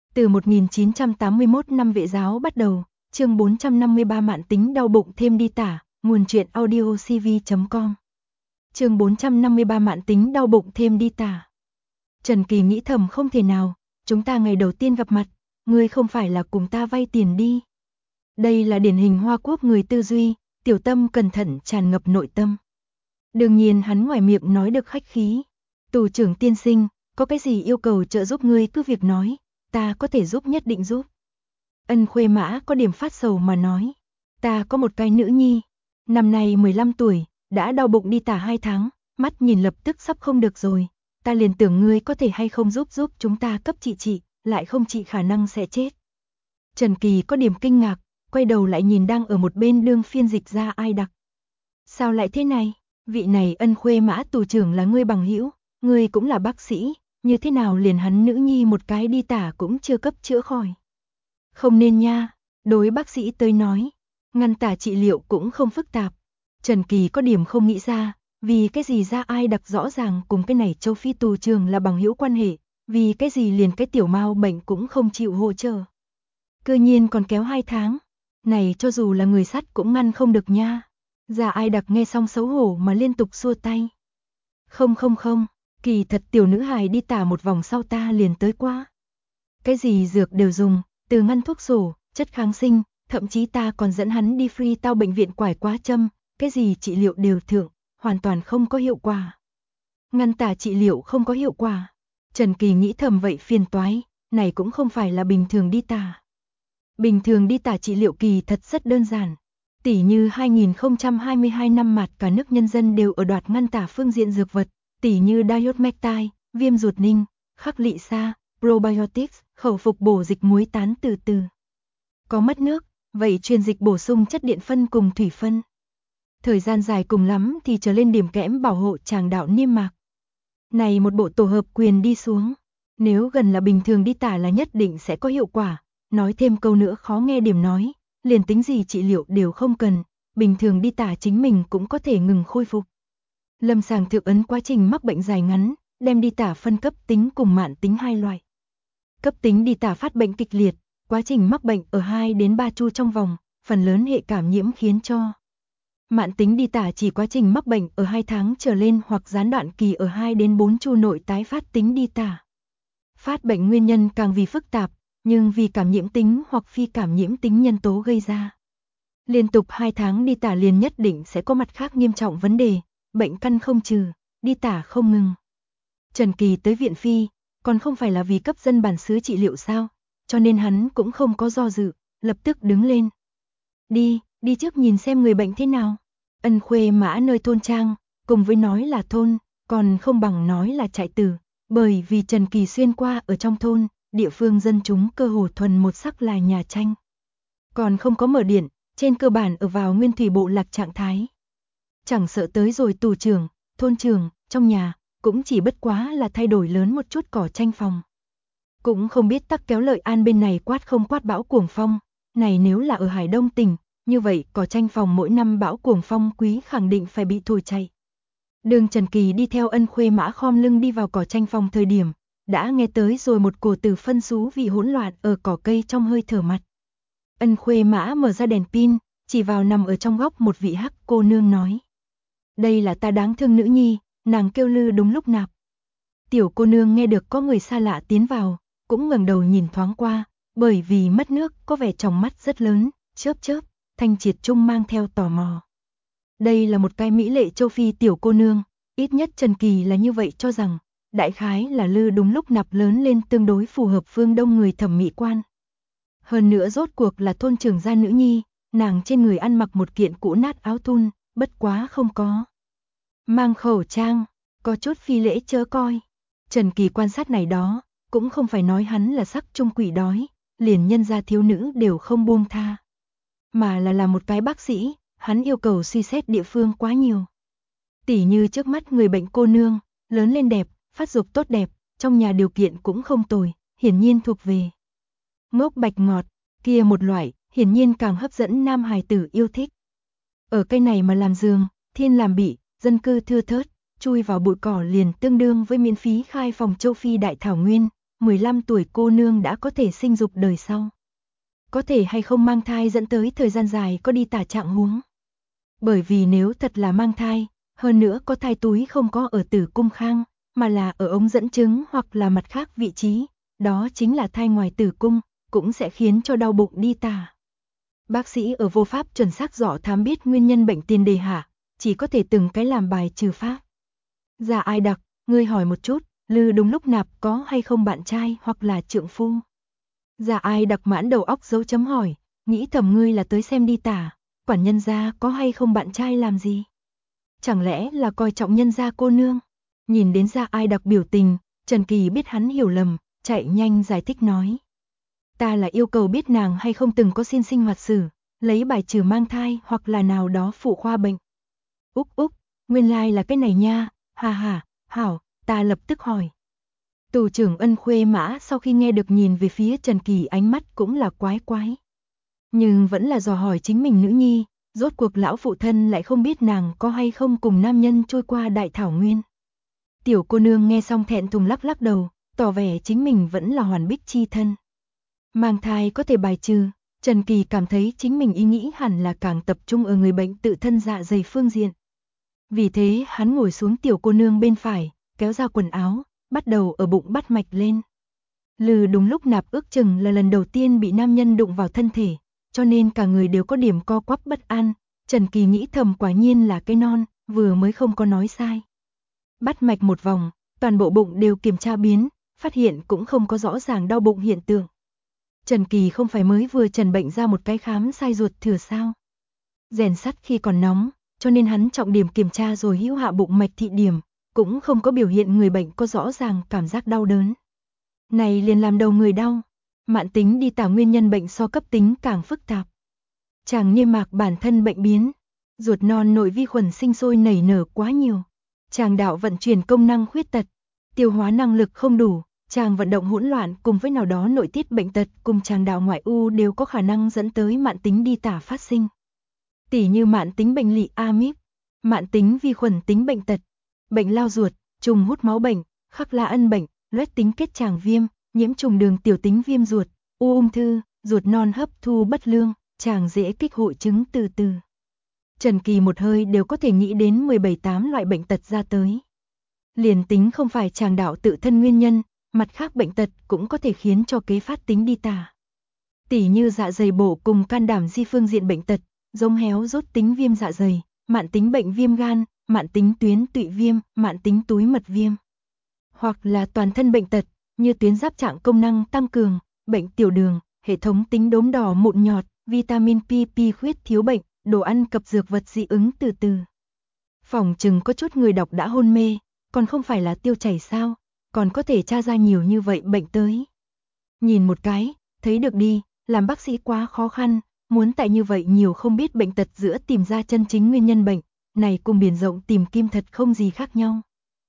Từ 1981 năm vệ giáo bắt đầu, chương 453 mạn tính đau bụng thêm đi tả, nguồn truyện audio cv.com. Chương 453 mạn tính đau bụng thêm đi tả. Trần Kỳ nghĩ thầm không thể nào, chúng ta ngày đầu tiên gặp mặt, ngươi không phải là cùng ta vay tiền đi. Đây là điển hình Hoa Quốc người tư duy, tiểu tâm cẩn thận tràn ngập nội tâm. Đương nhiên hắn ngoài miệng nói được khách khí. Tù trưởng tiên sinh, có cái gì yêu cầu trợ giúp ngươi cứ việc nói, ta có thể giúp nhất định giúp. Ân Khuê Mã có điểm phát sầu mà nói, ta có một cái nữ nhi, năm nay 15 tuổi, đã đau bụng đi tả 2 tháng, mắt nhìn lập tức sắp không được rồi, ta liền tưởng ngươi có thể hay không giúp chúng ta cấp trị, lại không trị khả năng sẽ chết. Trần Kỳ có điểm kinh ngạc, quay đầu lại nhìn đang ở một bên đương phiên dịch ra ai đặc. Sao lại thế này, vị này Ân Khuê Mã tù trưởng là ngươi bằng hữu, ngươi cũng là bác sĩ, như thế nào liền hắn nữ nhi một cái đi tả cũng chưa cấp chữa khỏi. Không nên nha, đối bác sĩ tới nói, ngăn tả trị liệu cũng không phức tạp. Trần Kỳ có điểm không nghĩ ra, vì cái gì ra ai đặc rõ ràng cùng cái này châu Phi tù trưởng là bằng hữu quan hệ, vì cái gì liền cái tiểu mao bệnh cũng không chịu hỗ trợ. Cư nhiên còn kéo 2 tháng, này cho dù là người sắt cũng ngăn không được nha. Ra ai đặc nghe xong xấu hổ mà liên tục xua tay. Không, kỳ thật tiểu nữ hài đi tả một vòng sau ta liền tới qua. Cái gì dược đều dùng, từ ngăn thuốc sổ, chất kháng sinh, thậm chí ta còn dẫn hắn đi free tao bệnh viện quải quá châm, cái gì trị liệu đều thượng, hoàn toàn không có hiệu quả. Ngăn tả trị liệu không có hiệu quả. Trần Kỳ nghĩ thầm vậy phiền toái, này cũng không phải là bình thường đi tả. Bình thường đi tả trị liệu kỳ thật rất đơn giản. Tỉ như 2022 năm mặt cả nước nhân dân đều ở đoạt ngăn tả phương diện dược vật, tỉ như Diodmectine, viêm ruột ninh, khắc lị sa, probiotics, khẩu phục bổ dịch muối tán từ từ. Có mất nước, vậy truyền dịch bổ sung chất điện phân cùng thủy phân. Thời gian dài cùng lắm thì trở lên điểm kẽm bảo hộ tràng đạo niêm mạc. Này một bộ tổ hợp quyền đi xuống, nếu gần là bình thường đi tả là nhất định sẽ có hiệu quả, nói thêm câu nữa khó nghe điểm nói. Liền tính gì trị liệu đều không cần, bình thường đi tả chính mình cũng có thể ngừng khôi phục. Lâm sàng thượng ấn quá trình mắc bệnh dài ngắn, đem đi tả phân cấp tính cùng mạn tính hai loại. Cấp tính đi tả phát bệnh kịch liệt, quá trình mắc bệnh ở 2 đến 3 chu trong vòng, phần lớn hệ cảm nhiễm khiến cho. Mạn tính đi tả chỉ quá trình mắc bệnh ở 2 tháng trở lên hoặc gián đoạn kỳ ở 2 đến 4 chu nội tái phát tính đi tả. Phát bệnh nguyên nhân càng vì phức tạp, nhưng vì cảm nhiễm tính hoặc phi cảm nhiễm tính nhân tố gây ra. Liên tục 2 tháng đi tả liền nhất định sẽ có mặt khác nghiêm trọng vấn đề, bệnh căn không trừ, đi tả không ngừng. Trần Kỳ tới viện phi, còn không phải là vì cấp dân bản xứ trị liệu sao, cho nên hắn cũng không có do dự, lập tức đứng lên. Đi trước nhìn xem người bệnh thế nào. Ân Khuê Mã nơi thôn trang, cùng với nói là thôn, còn không bằng nói là trại tử, bởi vì Trần Kỳ xuyên qua ở trong thôn. Địa phương dân chúng cơ hồ thuần một sắc là nhà tranh. Còn không có mở điện, trên cơ bản ở vào nguyên thủy bộ lạc trạng thái. Chẳng sợ tới rồi tù trưởng, thôn trưởng, trong nhà, cũng chỉ bất quá là thay đổi lớn một chút cỏ tranh phòng. Cũng không biết tắc kéo Lợi An bên này quát không quát bão cuồng phong, này nếu là ở Hải Đông tỉnh, như vậy cỏ tranh phòng mỗi năm bão cuồng phong quý khẳng định phải bị thổi chạy. Đường Trần Kỳ đi theo Ân Khuê Mã khom lưng đi vào cỏ tranh phòng thời điểm, đã nghe tới rồi một cổ từ phân xú vị hỗn loạn ở cỏ cây trong hơi thở mặt. Ân Khuê Mã mở ra đèn pin, chỉ vào nằm ở trong góc một vị hắc cô nương nói. Đây là ta đáng thương nữ nhi, nàng kêu lư đúng lúc nạp. Tiểu cô nương nghe được có người xa lạ tiến vào, cũng ngẩng đầu nhìn thoáng qua, bởi vì mất nước có vẻ tròng mắt rất lớn, chớp, thanh triệt trung mang theo tò mò. Đây là một cái mỹ lệ châu Phi tiểu cô nương, ít nhất Trần Kỳ là như vậy cho rằng. Đại khái là lư đúng lúc nạp lớn lên tương đối phù hợp phương Đông người thẩm mỹ quan. Hơn nữa rốt cuộc là thôn trưởng gia nữ nhi, nàng trên người ăn mặc một kiện cũ nát áo thun, bất quá không có. Mang khẩu trang, có chút phi lễ chớ coi. Trần Kỳ quan sát này đó, cũng không phải nói hắn là sắc trung quỷ đói, liền nhân gia thiếu nữ đều không buông tha. Mà là một cái bác sĩ, hắn yêu cầu suy xét địa phương quá nhiều. Tỉ như trước mắt người bệnh cô nương, lớn lên đẹp, phát dục tốt đẹp, trong nhà điều kiện cũng không tồi, hiển nhiên thuộc về ngốc bạch ngọt, kia một loại, hiển nhiên càng hấp dẫn nam hài tử yêu thích. Ở cây này mà làm giường, thiên làm bị, dân cư thưa thớt, chui vào bụi cỏ liền tương đương với miễn phí khai phòng châu Phi đại thảo nguyên, 15 tuổi cô nương đã có thể sinh dục đời sau. Có thể hay không mang thai dẫn tới thời gian dài có đi tả trạng huống. Bởi vì nếu thật là mang thai, hơn nữa có thai túi không có ở tử cung khang, mà là ở ống dẫn trứng hoặc là mặt khác vị trí, đó chính là thai ngoài tử cung, cũng sẽ khiến cho đau bụng đi tả. Bác sĩ ở vô pháp chuẩn xác dò thám biết nguyên nhân bệnh tiền đề hạ, chỉ có thể từng cái làm bài trừ pháp. Dạ ai đặc, ngươi hỏi một chút, Lư đúng lúc nạp có hay không bạn trai hoặc là trượng phu. Dạ ai đặc mãn đầu óc dấu chấm hỏi, nghĩ thầm ngươi là tới xem đi tả, quản nhân gia có hay không bạn trai làm gì. Chẳng lẽ là coi trọng nhân gia cô nương. Nhìn đến Dạ ai đặc biểu tình, Trần Kỳ biết hắn hiểu lầm, chạy nhanh giải thích nói. Ta là yêu cầu biết nàng hay không từng có xin sinh hoạt sử, lấy bài trừ mang thai hoặc là nào đó phụ khoa bệnh. Úc, nguyên lai là cái này nha, hà, hảo, ta lập tức hỏi. Tù trưởng Ân Khuê Mã sau khi nghe được nhìn về phía Trần Kỳ ánh mắt cũng là quái. Nhưng vẫn là dò hỏi chính mình nữ nhi, rốt cuộc lão phụ thân lại không biết nàng có hay không cùng nam nhân trôi qua đại thảo nguyên. Tiểu cô nương nghe xong thẹn thùng lắc đầu, tỏ vẻ chính mình vẫn là hoàn bích chi thân. Mang thai có thể bài trừ, Trần Kỳ cảm thấy chính mình ý nghĩ hẳn là càng tập trung ở người bệnh tự thân dạ dày phương diện. Vì thế hắn ngồi xuống tiểu cô nương bên phải, kéo ra quần áo, bắt đầu ở bụng bắt mạch lên. Lư đúng lúc nạp ước chừng là lần đầu tiên bị nam nhân đụng vào thân thể, cho nên cả người đều có điểm co quắp bất an. Trần Kỳ nghĩ thầm quả nhiên là cái non, vừa mới không có nói sai. Bắt mạch một vòng, toàn bộ bụng đều kiểm tra biến, phát hiện cũng không có rõ ràng đau bụng hiện tượng. Trần Kỳ không phải mới vừa trần bệnh ra một cái khám sai ruột thừa sao. Rèn sắt khi còn nóng, cho nên hắn trọng điểm kiểm tra rồi hữu hạ bụng mạch thị điểm, cũng không có biểu hiện người bệnh có rõ ràng cảm giác đau đớn. Này liền làm đầu người đau, mạn tính đi tả nguyên nhân bệnh so cấp tính càng phức tạp. Chàng niêm mạc bản thân bệnh biến, ruột non nội vi khuẩn sinh sôi nảy nở quá nhiều. Chàng đạo vận chuyển công năng khuyết tật, tiêu hóa năng lực không đủ, chàng vận động hỗn loạn cùng với nào đó nội tiết bệnh tật cùng chàng đạo ngoại u đều có khả năng dẫn tới mạn tính đi tả phát sinh. Tỉ như mạn tính bệnh lị amip, mạn tính vi khuẩn tính bệnh tật, bệnh lao ruột, trùng hút máu bệnh, khắc la ân bệnh, loét tính kết tràng viêm, nhiễm trùng đường tiểu tính viêm ruột, ung thư, ruột non hấp thu bất lương, chàng dễ kích hội chứng từ từ. Trần Kỳ một hơi đều có thể nghĩ đến 17-8 loại bệnh tật ra tới. Liền tính không phải chàng đạo tự thân nguyên nhân, mặt khác bệnh tật cũng có thể khiến cho kế phát tính đi tả. Tỉ như dạ dày bổ cùng can đảm di phương diện bệnh tật, giống héo rốt tính viêm dạ dày, mạn tính bệnh viêm gan, mạn tính tuyến tụy viêm, mạn tính túi mật viêm. Hoặc là toàn thân bệnh tật, như tuyến giáp trạng công năng tăng cường, bệnh tiểu đường, hệ thống tính đốm đỏ mụn nhọt, vitamin PP khuyết thiếu bệnh, đồ ăn cập dược vật dị ứng từ từ. Phòng chừng có chút người đọc đã hôn mê, còn không phải là tiêu chảy sao, còn có thể tra ra nhiều như vậy bệnh tới. Nhìn một cái, thấy được đi, làm bác sĩ quá khó khăn, muốn tại như vậy nhiều không biết bệnh tật giữa tìm ra chân chính nguyên nhân bệnh, này cùng biển rộng tìm kim thật không gì khác nhau.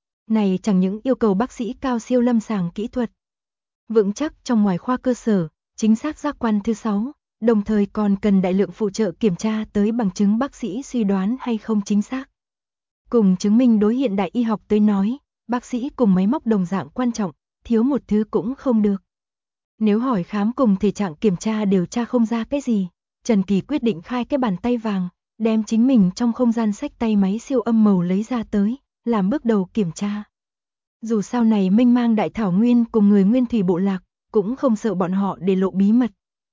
Này chẳng những yêu cầu bác sĩ cao siêu lâm sàng kỹ thuật, vững chắc trong ngoài khoa cơ sở, chính xác giác quan thứ 6, đồng thời còn cần đại lượng phụ trợ kiểm tra tới bằng chứng bác sĩ suy đoán hay không chính xác. Cùng chứng minh đối hiện đại y học tới nói, bác sĩ cùng máy móc đồng dạng quan trọng, thiếu một thứ cũng không được. Nếu hỏi khám cùng thể trạng kiểm tra đều tra không ra cái gì, Trần Kỳ quyết định khai cái bàn tay vàng, đem chính mình trong không gian sách tay máy siêu âm màu lấy ra tới, làm bước đầu kiểm tra. Dù sau này mênh mang đại thảo nguyên cùng người nguyên thủy bộ lạc, cũng không sợ bọn họ để lộ bí mật.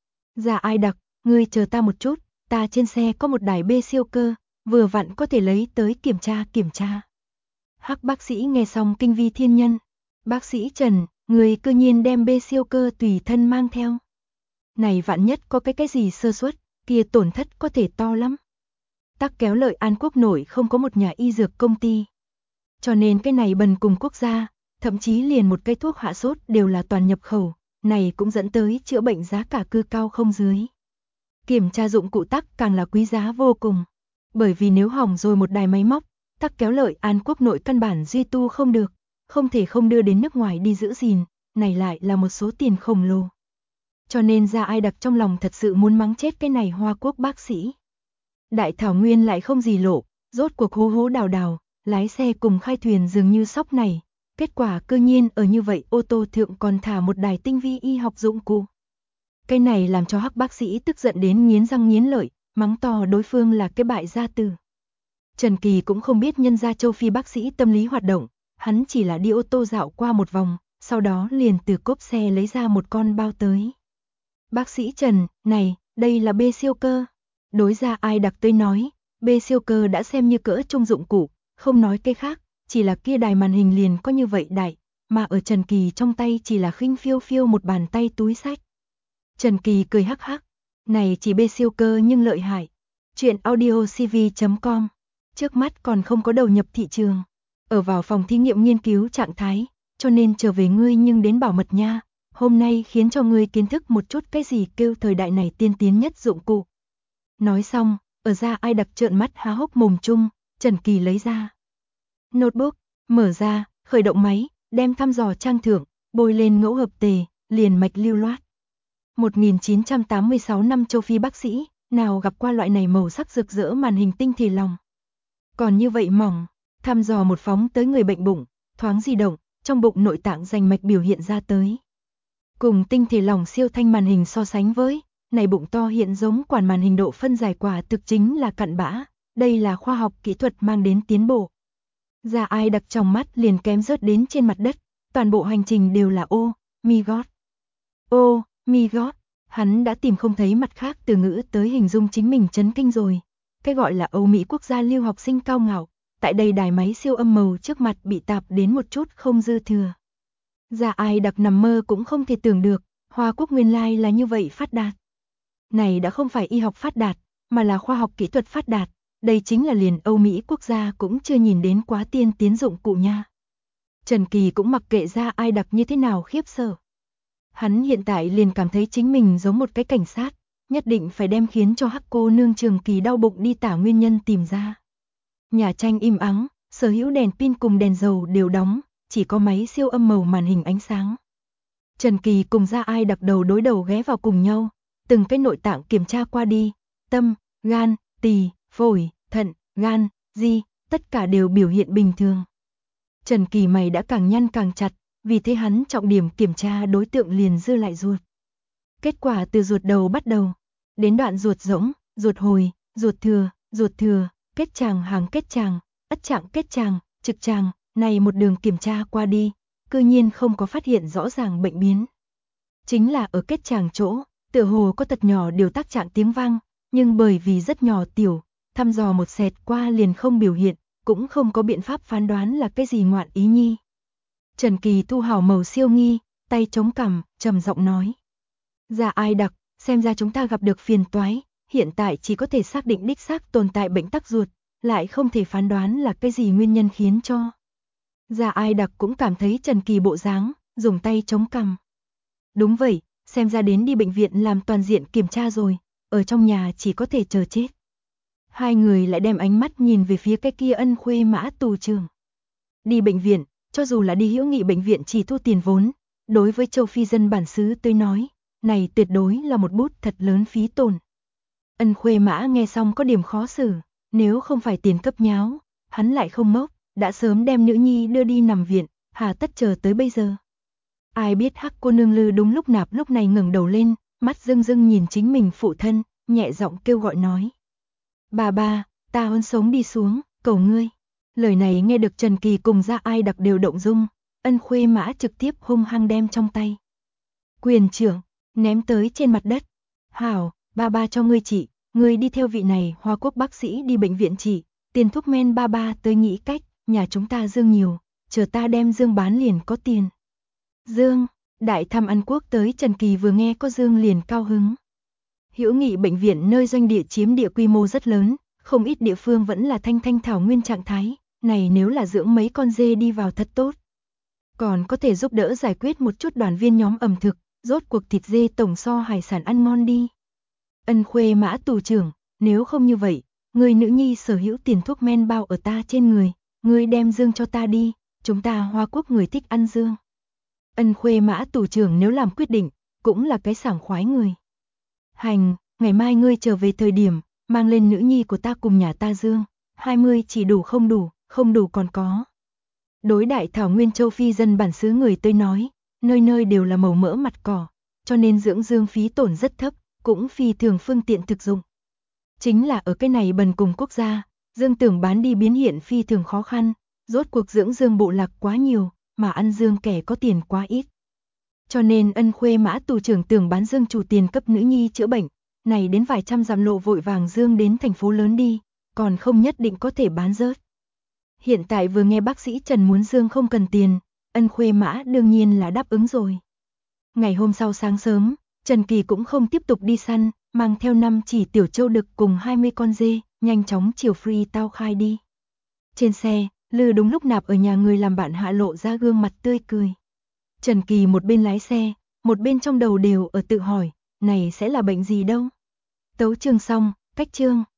Dạ ai đặc, ngươi chờ ta một chút, ta trên xe có một đài bê siêu cơ, vừa vặn có thể lấy tới kiểm tra. Hắc bác sĩ nghe xong kinh vi thiên nhân. Bác sĩ Trần, người cư nhiên đem bê siêu cơ tùy thân mang theo. Này vạn nhất có cái gì sơ suất, kia tổn thất có thể to lắm. Tắc kéo lợi An Quốc nội không có một nhà y dược công ty. Cho nên cái này bần cùng quốc gia, thậm chí liền một cây thuốc hạ sốt đều là toàn nhập khẩu, này cũng dẫn tới chữa bệnh giá cả cư cao không dưới. Kiểm tra dụng cụ tắc càng là quý giá vô cùng. Bởi vì nếu hỏng rồi một đài máy móc, tắc kéo lợi An Quốc nội căn bản duy tu không được, không thể không đưa đến nước ngoài đi giữ gìn, này lại là một số tiền khổng lồ. Cho nên Dạ ai đặc trong lòng thật sự muốn mắng chết cái này Hoa Quốc bác sĩ. Đại thảo nguyên lại không gì lộ, rốt cuộc hố đào, lái xe cùng khai thuyền dường như sóc này, Kết quả cư nhiên ở như vậy ô tô thượng còn thả một đài tinh vi y học dụng cụ. Cái này làm cho Hắc bác sĩ tức giận đến nghiến răng nghiến lợi, mắng to đối phương là cái bại gia tử. Trần Kỳ cũng không biết nhân gia châu Phi bác sĩ tâm lý hoạt động, hắn chỉ là đi ô tô dạo qua một vòng, sau đó liền từ cốp xe lấy ra một con bao tới. Bác sĩ Trần, này, đây là bê siêu cơ. Đối ra ai đặc tới nói, bê siêu cơ đã xem như cỡ trung dụng cụ, không nói cái khác, chỉ là kia đài màn hình liền có như vậy đại, mà ở Trần Kỳ trong tay chỉ là khinh phiêu phiêu một bàn tay túi sách. Trần Kỳ cười hắc hắc, này chỉ bê siêu cơ nhưng lợi hại. Chuyện audiocv.com, trước mắt còn không có đầu nhập thị trường, ở vào phòng thí nghiệm nghiên cứu trạng thái, cho nên trở về ngươi nhưng đến bảo mật nha, hôm nay khiến cho ngươi kiến thức một chút cái gì kêu thời đại này tiên tiến nhất dụng cụ. Nói xong, ở ra ai đặc trợn mắt há hốc mồm chung, Trần Kỳ lấy ra notebook, mở ra, khởi động máy, đem thăm dò trang thưởng, bôi lên ngẫu hợp tề, liền mạch lưu loát. 1986 năm châu Phi bác sĩ, nào gặp qua loại này màu sắc rực rỡ màn hình tinh thể lòng. Còn như vậy mỏng, thăm dò một phóng tới người bệnh bụng, thoáng di động, trong bụng nội tạng rành mạch biểu hiện ra tới. Cùng tinh thể lỏng siêu thanh màn hình so sánh với, này bụng to hiện giống quản màn hình độ phân giải quả thực chính là cặn bã, đây là khoa học kỹ thuật mang đến tiến bộ. Ra ai đặc trong mắt liền kém rớt đến trên mặt đất, toàn bộ hành trình đều là ô, mi gót. Ô, mi gót, hắn đã tìm không thấy mặt khác từ ngữ tới hình dung chính mình chấn kinh rồi. Cái gọi là Âu Mỹ quốc gia lưu học sinh cao ngạo, tại đây đài máy siêu âm màu trước mặt bị tạp đến một chút không dư thừa. Ra ai đặc nằm mơ cũng không thể tưởng được, Hoa Quốc nguyên lai là như vậy phát đạt. Này đã không phải y học phát đạt, mà là khoa học kỹ thuật phát đạt, đây chính là liền Âu Mỹ quốc gia cũng chưa nhìn đến quá tiên tiến dụng cụ nha. Trần Kỳ cũng mặc kệ ra ai đặc như thế nào khiếp sợ. Hắn hiện tại liền cảm thấy chính mình giống một cái cảnh sát, nhất định phải đem khiến cho Hắc cô nương Trường Kỳ đau bụng đi tả nguyên nhân tìm ra. Nhà tranh im ắng, sở hữu đèn pin cùng đèn dầu đều đóng, chỉ có máy siêu âm màu màn hình ánh sáng. Trần Kỳ cùng ra ai đặc đầu đối đầu ghé vào cùng nhau, từng cái nội tạng kiểm tra qua đi, tâm, gan, tỳ, phổi, thận, gan, di, tất cả đều biểu hiện bình thường. Trần Kỳ mày đã càng nhăn càng chặt, vì thế hắn trọng điểm kiểm tra đối tượng liền dư lại ruột. Kết quả từ ruột đầu bắt đầu, đến đoạn ruột rỗng, ruột hồi, ruột thừa, kết tràng hàng kết tràng, ất trạng kết tràng, trực tràng, này một đường kiểm tra qua đi, cư nhiên không có phát hiện rõ ràng bệnh biến. Chính là ở kết tràng chỗ, tựa hồ có thật nhỏ điều tác trạng tiếng vang, nhưng bởi vì rất nhỏ tiểu, thăm dò một xẹt qua liền không biểu hiện, cũng không có biện pháp phán đoán là cái gì ngoạn ý nhi. Trần Kỳ thu hào màu siêu nghi, tay chống cằm, trầm giọng nói. Ra ai đặc, xem ra chúng ta gặp được phiền toái, hiện tại chỉ có thể xác định đích xác tồn tại bệnh tắc ruột, lại không thể phán đoán là cái gì nguyên nhân khiến cho. Ra ai đặc cũng cảm thấy Trần Kỳ bộ dáng, dùng tay chống cằm. Đúng vậy, xem ra đến đi bệnh viện làm toàn diện kiểm tra rồi, ở trong nhà chỉ có thể chờ chết. Hai người lại đem ánh mắt nhìn về phía cái kia Ân Khuê Mã tù trưởng. Đi bệnh viện, cho dù là đi hữu nghị bệnh viện chỉ thu tiền vốn, đối với châu Phi dân bản xứ tới nói, này tuyệt đối là một bút thật lớn phí tổn. Ân Khuê Mã nghe xong có điểm khó xử, nếu không phải tiền cấp nháo, hắn lại không ngốc, đã sớm đem nữ nhi đưa đi nằm viện, hà tất chờ tới bây giờ. Ai biết Hắc cô nương Lư đúng lúc nạp lúc này ngẩng đầu lên, mắt rưng rưng nhìn chính mình phụ thân, nhẹ giọng kêu gọi nói. Bà, ta muốn sống đi xuống, cầu ngươi. Lời này nghe được Trần Kỳ cùng ra ai đặc đều động dung, Ân Khuê Mã trực tiếp hung hăng đem trong tay. Quyền trưởng, ném tới trên mặt đất. Hảo, ba cho ngươi trị, ngươi đi theo vị này Hoa Quốc bác sĩ đi bệnh viện trị, tiền thuốc men ba tới nghĩ cách, nhà chúng ta dương nhiều, chờ ta đem dương bán liền có tiền. Dương, đại thăm ăn quốc tới Trần Kỳ vừa nghe có dương liền cao hứng. Hữu nghị bệnh viện nơi doanh địa chiếm địa quy mô rất lớn, không ít địa phương vẫn là thanh thảo nguyên trạng thái, này nếu là dưỡng mấy con dê đi vào thật tốt. Còn có thể giúp đỡ giải quyết một chút đoàn viên nhóm ẩm thực, rốt cuộc thịt dê tổng so hải sản ăn ngon đi. Ân Khuê Mã tù trưởng, nếu không như vậy, người nữ nhi sở hữu tiền thuốc men bao ở ta trên người, ngươi đem dương cho ta đi, chúng ta Hoa Quốc người thích ăn dương. Ân Khuê Mã tù trưởng nếu làm quyết định, cũng là cái sảng khoái người. Hành, ngày mai ngươi trở về thời điểm, mang lên nữ nhi của ta cùng nhà ta dương, 20 chỉ đủ không đủ còn có. Đối đại thảo nguyên châu Phi dân bản xứ người Tây nói, nơi nơi đều là màu mỡ mặt cỏ, cho nên dưỡng dương phí tổn rất thấp, cũng phi thường phương tiện thực dụng. Chính là ở cái này bần cùng quốc gia, dương tưởng bán đi biến hiện phi thường khó khăn, rốt cuộc dưỡng dương bộ lạc quá nhiều, mà ăn dương kẻ có tiền quá ít. Cho nên Ân Khuê Mã tù trưởng tưởng bán dương chủ tiền cấp nữ nhi chữa bệnh, này đến vài trăm dặm lộ vội vàng dương đến thành phố lớn đi, còn không nhất định có thể bán rớt. Hiện tại vừa nghe bác sĩ Trần muốn dương không cần tiền, Ân Khuê Mã đương nhiên là đáp ứng rồi. Ngày hôm sau sáng sớm, Trần Kỳ cũng không tiếp tục đi săn, mang theo 5 chỉ tiểu châu đực cùng 20 con dê, nhanh chóng chiều Free Tao khai đi. Trên xe, Lư đúng lúc nạp ở nhà người làm bạn hạ lộ ra gương mặt tươi cười. Trần Kỳ một bên lái xe, một bên trong đầu đều ở tự hỏi, này sẽ là bệnh gì đâu. Tấu chương xong, cách chương.